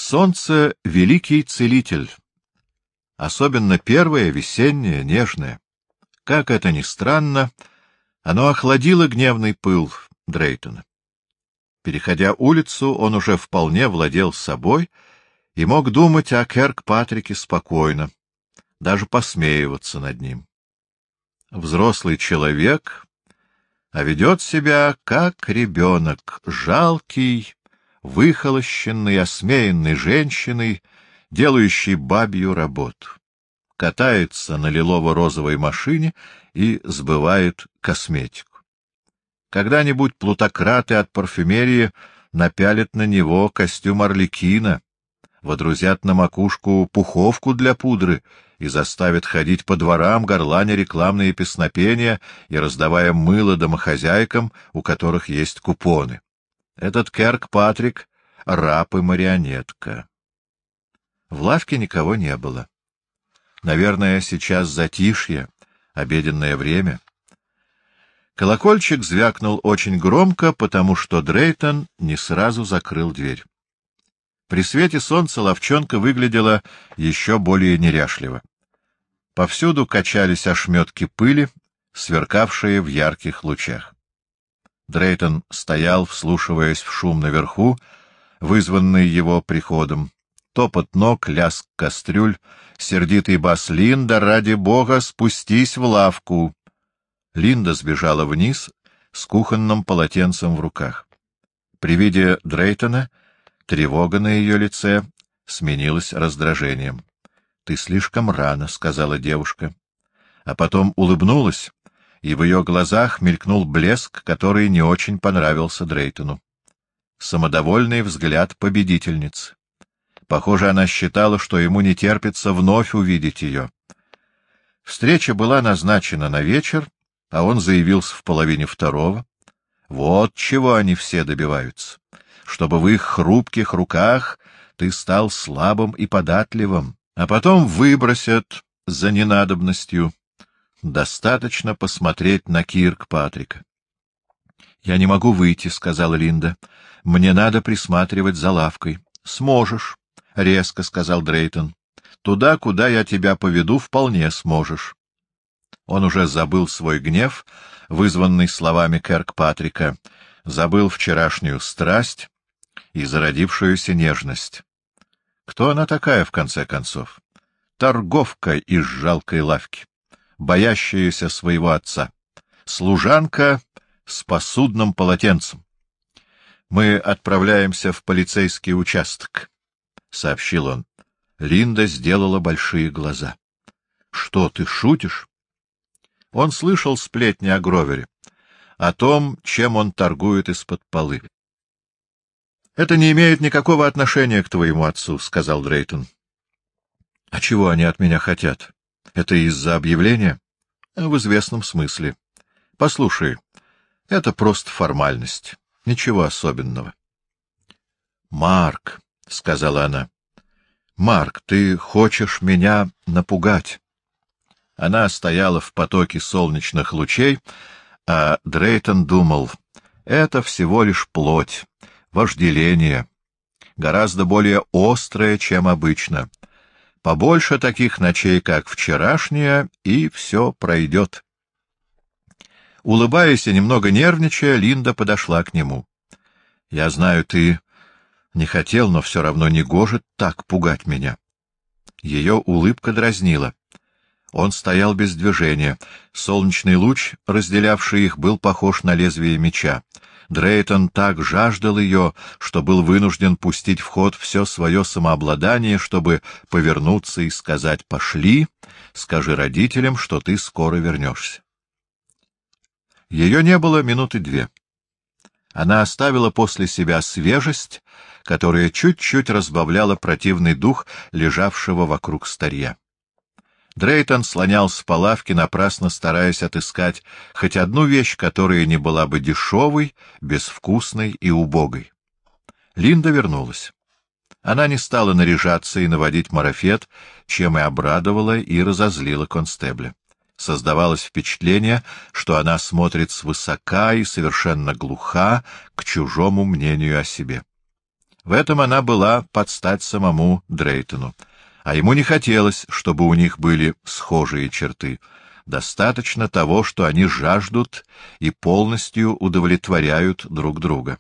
Солнце — великий целитель, особенно первое, весеннее, нежное. Как это ни странно, оно охладило гневный пыл Дрейтона. Переходя улицу, он уже вполне владел собой и мог думать о Киркпатрике спокойно, даже посмеиваться над ним. Взрослый человек, а ведет себя как ребенок, жалкий, выхолощенный, осмеянный женщиной, делающий бабью работу. Катается на лилово-розовой машине и сбывает косметику. Когда-нибудь плутократы от парфюмерии напялят на него костюм арлекина, водрузят на макушку пуховку для пудры и заставят ходить по дворам, горланя рекламные песнопения и раздавая мыло домохозяйкам, у которых есть купоны. Этот Киркпатрик — раб и марионетка. В лавке никого не было. Наверное, сейчас затишье, обеденное время. Колокольчик звякнул очень громко, потому что Дрейтон не сразу закрыл дверь. При свете солнца лавчонка выглядела еще более неряшливо. Повсюду качались ошметки пыли, сверкавшие в ярких лучах. Дрейтон стоял, вслушиваясь в шум наверху, вызванный его приходом. Топот ног, лязг кастрюль, сердитый бас: «Линда, ради бога, спустись в лавку!» Линда сбежала вниз с кухонным полотенцем в руках. При виде Дрейтона тревога на ее лице сменилась раздражением. — Ты слишком рано, — сказала девушка. А потом улыбнулась, и в ее глазах мелькнул блеск, который не очень понравился Дрейтону. Самодовольный взгляд победительницы. Похоже, она считала, что ему не терпится вновь увидеть ее. Встреча была назначена на вечер, а он заявился в 1:30. Вот чего они все добиваются. Чтобы в их хрупких руках ты стал слабым и податливым, а потом выбросят за ненадобностью. Достаточно посмотреть на Киркпатрика. — Я не могу выйти, — сказала Линда. — Мне надо присматривать за лавкой. — Сможешь, — резко сказал Дрейтон. — Туда, куда я тебя поведу, вполне сможешь. Он уже забыл свой гнев, вызванный словами Киркпатрика, забыл вчерашнюю страсть и зародившуюся нежность. Кто она такая, в конце концов? Торговка из жалкой лавки, боящаяся своего отца, служанка с посудным полотенцем. — Мы отправляемся в полицейский участок, — сообщил он. Линда сделала большие глаза. — Что, ты шутишь? Он слышал сплетни о Гровере, о том, чем он торгует из-под полы. — Это не имеет никакого отношения к твоему отцу, — сказал Дрейтон. — А чего они от меня хотят? Это из-за объявления? — В известном смысле. Послушай, это просто формальность, ничего особенного. — Марк, — сказала она, — Марк, ты хочешь меня напугать? Она стояла в потоке солнечных лучей, а Дрейтон думал, это всего лишь плоть, вожделение, гораздо более острое, чем обычно. Побольше таких ночей, как вчерашняя, и все пройдет. Улыбаясь и немного нервничая, Линда подошла к нему. — Я знаю, ты не хотел, но все равно не гоже так пугать меня. Ее улыбка дразнила. Он стоял без движения. Солнечный луч, разделявший их, был похож на лезвие меча. Дрейтон так жаждал ее, что был вынужден пустить в ход все свое самообладание, чтобы повернуться и сказать: «Пошли, скажи родителям, что ты скоро вернешься». Ее не было минуты две. Она оставила после себя свежесть, которая чуть-чуть разбавляла противный дух лежавшего вокруг старья. Дрейтон слонялся по лавке, напрасно стараясь отыскать хоть одну вещь, которая не была бы дешевой, безвкусной и убогой. Линда вернулась. Она не стала наряжаться и наводить марафет, чем и обрадовала и разозлила констебля. Создавалось впечатление, что она смотрит свысока и совершенно глуха к чужому мнению о себе. В этом она была под стать самому Дрейтону. А ему не хотелось, чтобы у них были схожие черты. Достаточно того, что они жаждут и полностью удовлетворяют друг друга.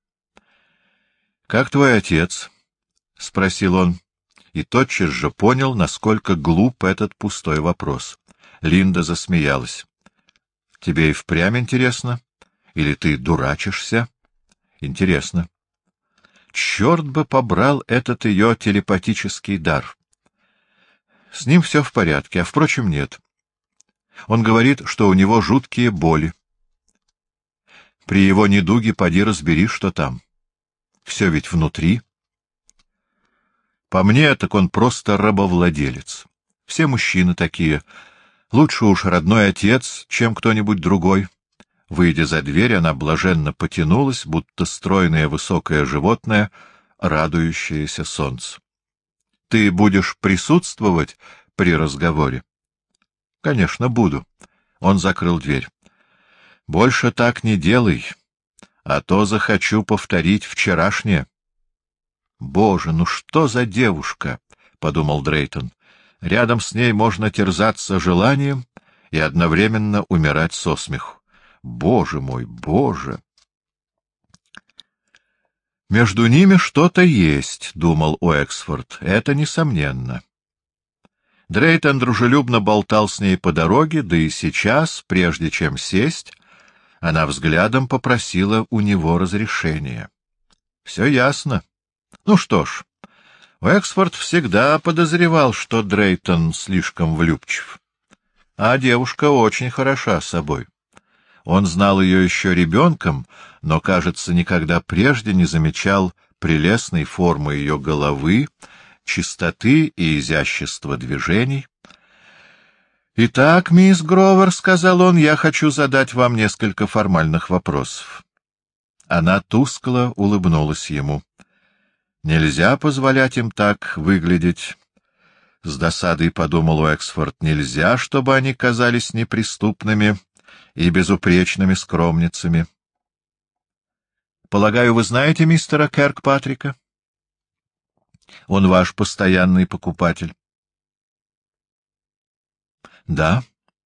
— Как твой отец? — спросил он, и тотчас же понял, насколько глуп этот пустой вопрос. Линда засмеялась. — Тебе и впрямь интересно? Или ты дурачишься? — Интересно. Черт бы побрал этот ее телепатический дар. С ним все в порядке, а, впрочем, нет. Он говорит, что у него жуткие боли. При его недуге поди разбери, что там. Все ведь внутри. По мне, так он просто рабовладелец. Все мужчины такие. Лучше уж родной отец, чем кто-нибудь другой. Выйдя за дверь, она блаженно потянулась, будто стройное высокое животное, радующееся солнцу. — Ты будешь присутствовать при разговоре? — Конечно, буду. Он закрыл дверь. — Больше так не делай, а то захочу повторить вчерашнее. — Боже, ну что за девушка! — подумал Дрейтон. — Рядом с ней можно терзаться желанием и одновременно умирать со смеху. Боже мой, Боже! Между ними что-то есть, — думал Уэксфорд, — это несомненно. Дрейтон дружелюбно болтал с ней по дороге, да и сейчас, прежде чем сесть, она взглядом попросила у него разрешения. Все ясно. Ну что ж, Уэксфорд всегда подозревал, что Дрейтон слишком влюбчив. А девушка очень хороша собой. Он знал ее еще ребенком, но, кажется, никогда прежде не замечал прелестной формы ее головы, чистоты и изящества движений. — Итак, мисс Гровер, — сказал он, — я хочу задать вам несколько формальных вопросов. Она тускло улыбнулась ему. Нельзя позволять им так выглядеть. С досадой подумал Уэксфорд. Нельзя, чтобы они казались неприступными и безупречными скромницами. Полагаю, вы знаете мистера Киркпатрика? Он ваш постоянный покупатель. Да.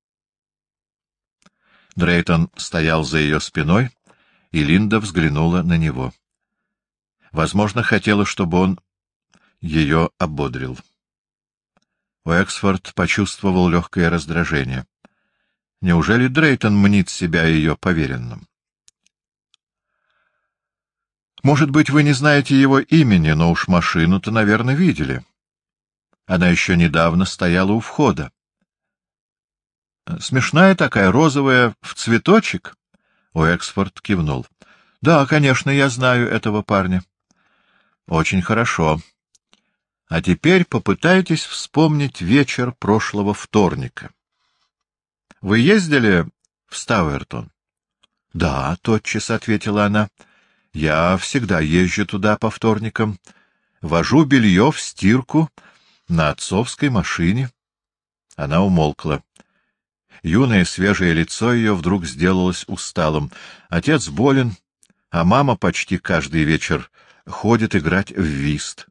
Дрейтон стоял за ее спиной, и Линда взглянула на него. Возможно, хотела, чтобы он ее ободрил. Уэксфорд почувствовал легкое раздражение. Неужели Дрейтон мнит себя ее поверенным? Может быть, вы не знаете его имени, но уж машину-то, наверное, видели. Она еще недавно стояла у входа. Смешная такая, розовая, в цветочек? Уэксфорд кивнул. Да, конечно, я знаю этого парня. Очень хорошо. А теперь попытайтесь вспомнить вечер прошлого вторника. Вы ездили в Стауэртон? — Да, — тотчас ответила она. — Я всегда езжу туда по вторникам. Вожу белье в стирку на отцовской машине. Она умолкла. Юное свежее лицо ее вдруг сделалось усталым. Отец болен, а мама почти каждый вечер ходит играть в вист.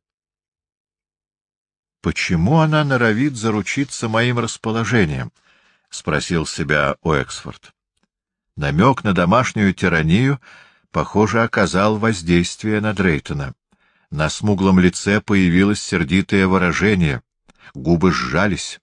Почему она норовит заручиться моим расположением? — спросил себя Уэксфорд. Намек на домашнюю тиранию, похоже, оказал воздействие на Дрейтона. На смуглом лице появилось сердитое выражение, губы сжались.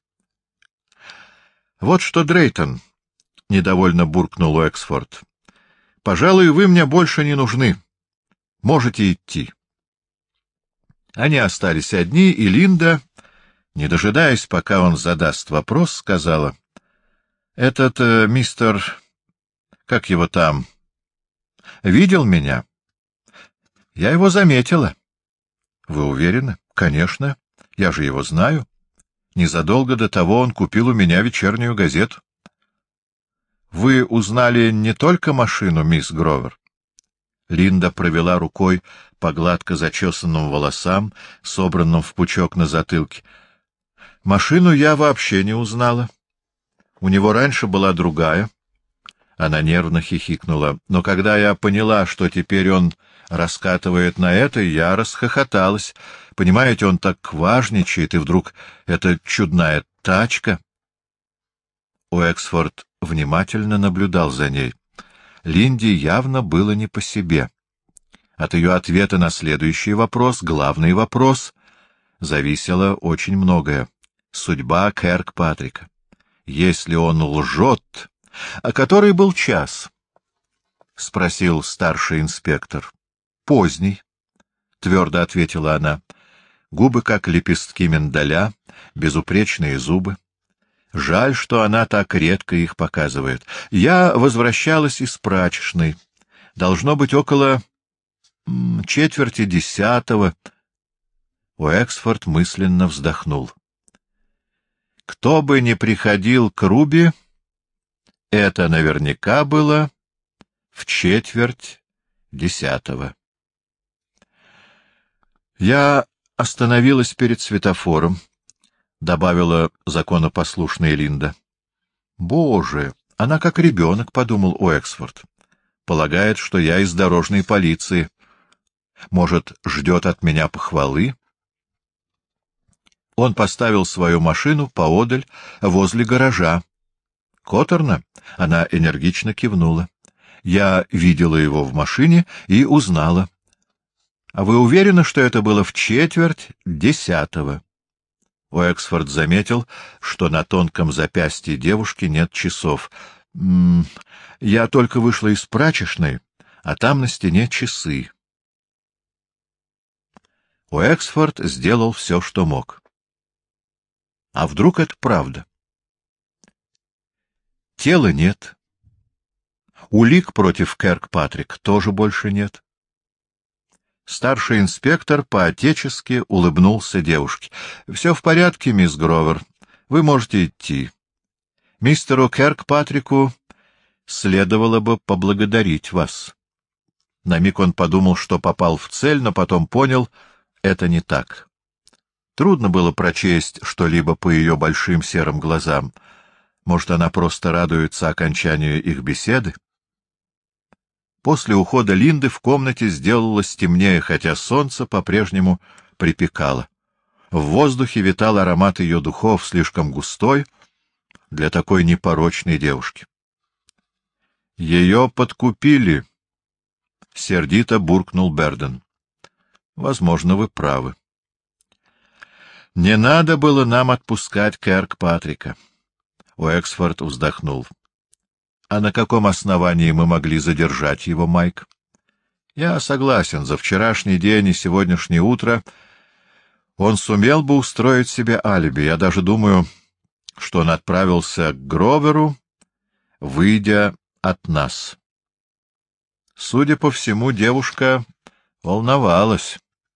— Вот что, Дрейтон, — недовольно буркнул Уэксфорд, — пожалуй, вы мне больше не нужны. Можете идти. Они остались одни, и Линда, не дожидаясь, пока он задаст вопрос, сказала: — Этот мистер... как его там... видел меня? — Я его заметила. — Вы уверены? — Конечно. Я же его знаю. Незадолго до того он купил у меня вечернюю газету. — Вы узнали не только машину, мисс Гровер? Линда провела рукой по гладко зачесанным волосам, собранным в пучок на затылке. — Машину я вообще не узнала. У него раньше была другая. Она нервно хихикнула. Но когда я поняла, что теперь он раскатывает на это, и я расхохоталась. Понимаете, он так важничает, и вдруг эта чудная тачка. Уэксфорд внимательно наблюдал за ней. Линде явно было не по себе. От ее ответа на следующий вопрос, главный вопрос, зависело очень многое. Судьба Киркпатрика. Если он лжет... — А который был час? — спросил старший инспектор. — Поздний, — твердо ответила она. Губы, как лепестки миндаля, безупречные зубы. Жаль, что она так редко их показывает. Я возвращалась из прачечной. Должно быть около 9:45. Уэксфорд мысленно вздохнул. Кто бы ни приходил к Руби, это наверняка было в 9:45. Я остановилась перед светофором, — добавила законопослушная Линда. — Боже, она как ребенок, — подумал Уэксфорд. — Полагает, что я из дорожной полиции. Может, ждет от меня похвалы? Он поставил свою машину поодаль, возле гаража. — Коттерна? — она энергично кивнула. — Я видела его в машине и узнала. — А вы уверены, что это было в 9:45? Уэксфорд заметил, что на тонком запястье девушки нет часов. — Я только вышла из прачечной, а там на стене часы. Уэксфорд сделал все, что мог. А вдруг это правда? Тела нет. Улик против Киркпатрика тоже больше нет. Старший инспектор по-отечески улыбнулся девушке. — Все в порядке, мисс Гровер. Вы можете идти. Мистеру Киркпатрику следовало бы поблагодарить вас. На миг он подумал, что попал в цель, но потом понял — это не так. Трудно было прочесть что-либо по ее большим серым глазам. Может, она просто радуется окончанию их беседы? После ухода Линды в комнате сделалось темнее, хотя солнце по-прежнему припекало. В воздухе витал аромат ее духов, слишком густой для такой непорочной девушки. — Ее подкупили, — сердито буркнул Берден. — Возможно, вы правы. — Не надо было нам отпускать Киркпатрика. Уэксфорд вздохнул. — А на каком основании мы могли задержать его, Майк? Я согласен, за вчерашний день и сегодняшнее утро он сумел бы устроить себе алиби. Я даже думаю, что он отправился к Гроверу, выйдя от нас. Судя по всему, девушка волновалась.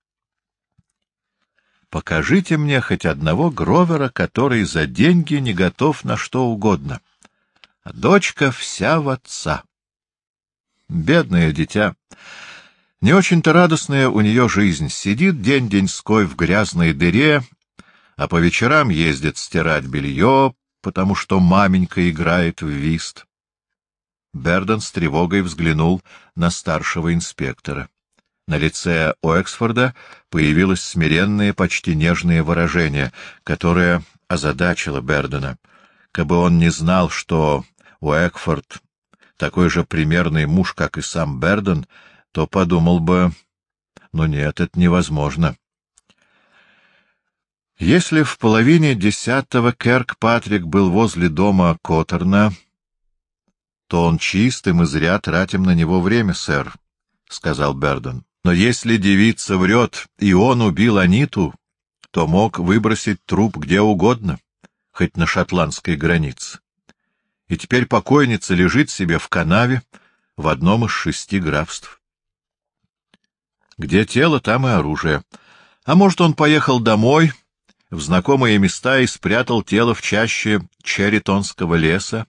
Покажите мне хоть одного Гровера, который за деньги не готов на что угодно. А дочка вся в отца. Бедное дитя. Не очень-то радостная у нее жизнь. Сидит день-деньской в грязной дыре, а по вечерам ездит стирать белье, потому что маменька играет в вист. Берден с тревогой взглянул на старшего инспектора. На лице Уэксфорда появилось смиренное, почти нежное выражение, которое озадачило Бердена. Кабы он не знал, что Уэксфорд такой же примерный муж, как и сам Берден, то подумал бы, ну нет, это невозможно. Если в 9:30 Киркпатрик был возле дома Коттерна, то он чист, и мы зря тратим на него время, сэр, — сказал Берден. Но если девица врет, и он убил Аниту, то мог выбросить труп где угодно, хоть на шотландской границе. И теперь покойница лежит себе в канаве в одном из 6 графств. Где тело, там и оружие. А может, он поехал домой, в знакомые места, и спрятал тело в чаще Черритонского леса?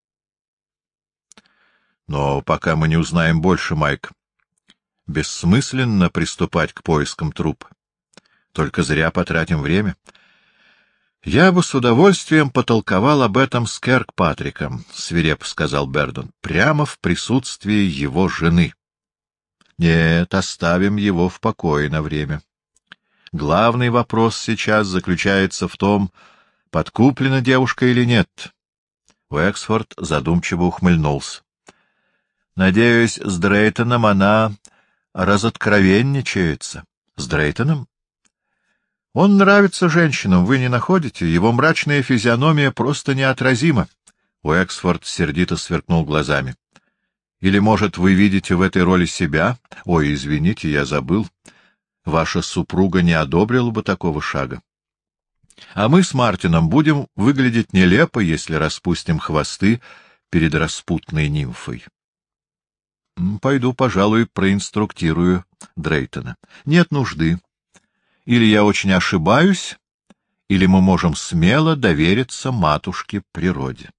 Но пока мы не узнаем больше, Майк, бессмысленно приступать к поискам трупа. Только зря потратим время. Я бы с удовольствием потолковал об этом с Киркпатриком, — свирепо сказал Берден, — прямо в присутствии его жены. Нет, оставим его в покое на время. Главный вопрос сейчас заключается в том, подкуплена девушка или нет. Уэксфорд задумчиво ухмыльнулся. Надеюсь, с Дрейтоном она разоткровенничается. С Дрейтоном? Он нравится женщинам, вы не находите? Его мрачная физиономия просто неотразима. Уэксфорд сердито сверкнул глазами. Или, может, вы видите в этой роли себя? Ой, извините, я забыл. Ваша супруга не одобрила бы такого шага. А мы с Мартином будем выглядеть нелепо, если распустим хвосты перед распутной нимфой. Пойду, пожалуй, проинструктирую Дрейтона. Нет нужды. Или я очень ошибаюсь, или мы можем смело довериться матушке природе.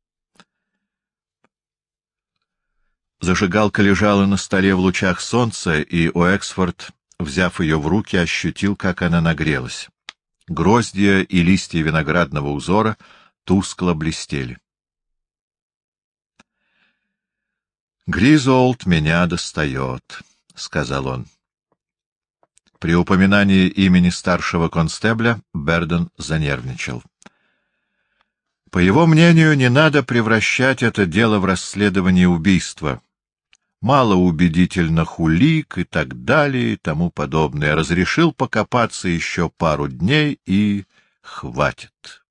Зажигалка лежала на столе в лучах солнца, и Уэксфорд, взяв ее в руки, ощутил, как она нагрелась. Гроздья и листья виноградного узора тускло блестели. «Гризолд меня достает», — сказал он. При упоминании имени старшего констебля Берден занервничал. По его мнению, не надо превращать это дело в расследование убийства. Малоубедительных улик и так далее и тому подобное. Разрешил покопаться еще пару дней и хватит.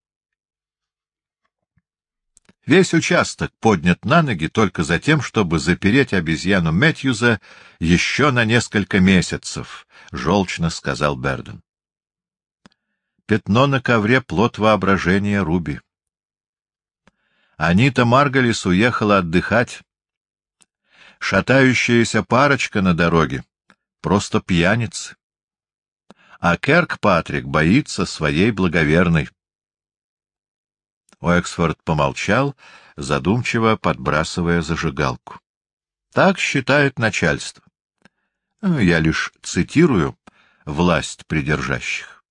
Весь участок поднят на ноги только за тем, чтобы запереть обезьяну Мэтьюза еще на несколько месяцев, — желчно сказал Берден. Пятно на ковре — плод воображения Руби. Анита Марголис уехала отдыхать. Шатающаяся парочка на дороге — просто пьяницы. А Керкпатрик боится своей благоверной. Уэксфорд помолчал, задумчиво подбрасывая зажигалку. Так считает начальство. Я лишь цитирую власть придержащих.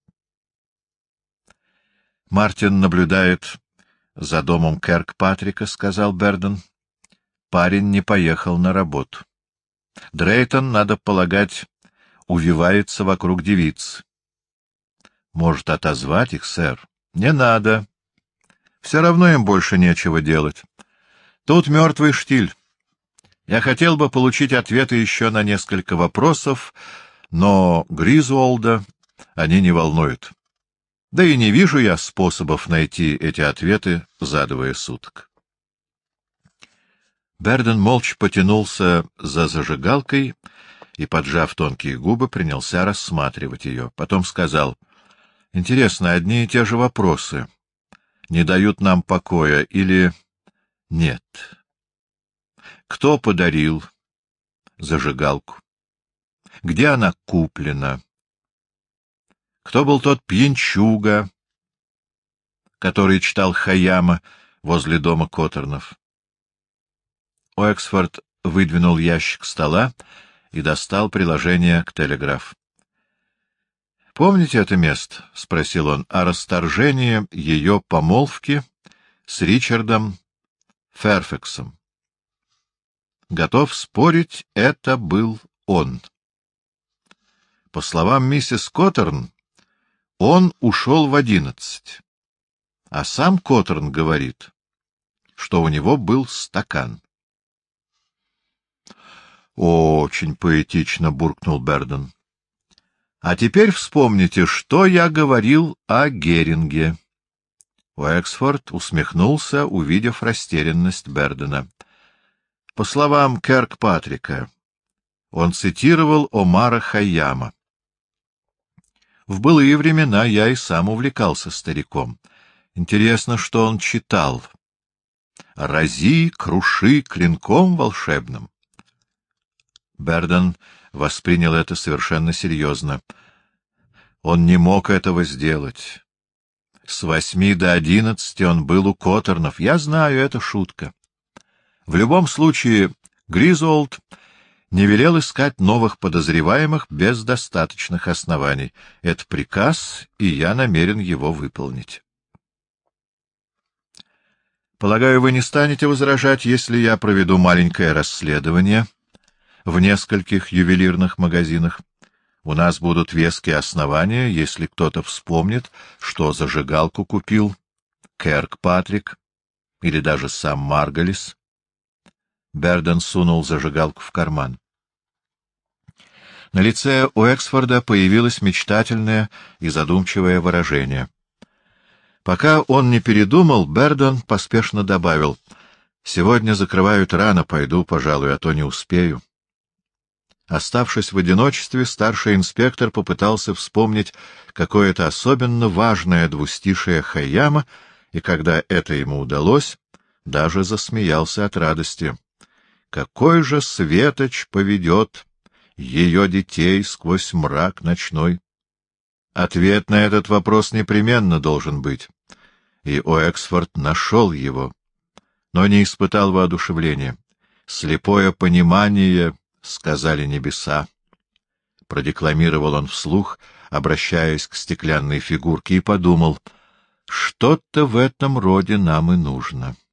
Мартин наблюдает за домом Керкпатрика, — сказал Берден. Парень не поехал на работу. Дрейтон, надо полагать, увивается вокруг девиц. Может, отозвать их, сэр? Не надо. Все равно им больше нечего делать. Тут мертвый штиль. Я хотел бы получить ответы еще на несколько вопросов, но Гризуолда они не волнуют. Да и не вижу я способов найти эти ответы за 2 суток. Берден молча потянулся за зажигалкой и, поджав тонкие губы, принялся рассматривать ее. Потом сказал: — Интересно, одни и те же вопросы не дают нам покоя или нет? Кто подарил зажигалку? Где она куплена? Кто был тот пьянчуга, который читал Хайяма возле дома Коттернов? Уэксфорд выдвинул ящик стола и достал приложение к телеграф. — Помните это место? — спросил он. — О расторжении ее помолвки с Ричардом Ферфаксом. Готов спорить, это был он. По словам миссис Коттерн, он ушел в 11, а сам Коттерн говорит, что у него был стакан. Очень поэтично, — буркнул Берден. — А теперь вспомните, что я говорил о Геринге. Уэксфорд усмехнулся, увидев растерянность Бердена. По словам Керкпатрика, он цитировал Омара Хайяма. В былые времена я и сам увлекался стариком. Интересно, что он читал. «Рази, круши клинком волшебным». Берден воспринял это совершенно серьезно. Он не мог этого сделать. С 8 до 11 он был у Коттернов. Я знаю, это шутка. В любом случае, Гризуолд не велел искать новых подозреваемых без достаточных оснований. Это приказ, и я намерен его выполнить. Полагаю, вы не станете возражать, если я проведу маленькое расследование в нескольких ювелирных магазинах. У нас будут веские основания, если кто-то вспомнит, что зажигалку купил Кэркпатрик или даже сам Марголис. Берден сунул зажигалку в карман. На лице Уэксфорда появилось мечтательное и задумчивое выражение. Пока он не передумал, Берден поспешно добавил: «Сегодня закрывают рано, пойду, пожалуй, а то не успею». Оставшись в одиночестве, старший инспектор попытался вспомнить какое-то особенно важное двустишие Хайяма, и когда это ему удалось, даже засмеялся от радости. «Какой же светоч поведет ее детей сквозь мрак ночной?» Ответ на этот вопрос непременно должен быть, и Уэксфорд нашел его, но не испытал воодушевления. «Слепое понимание», — сказали небеса, — продекламировал он вслух, обращаясь к стеклянной фигурке, и подумал: что-то в этом роде нам и нужно.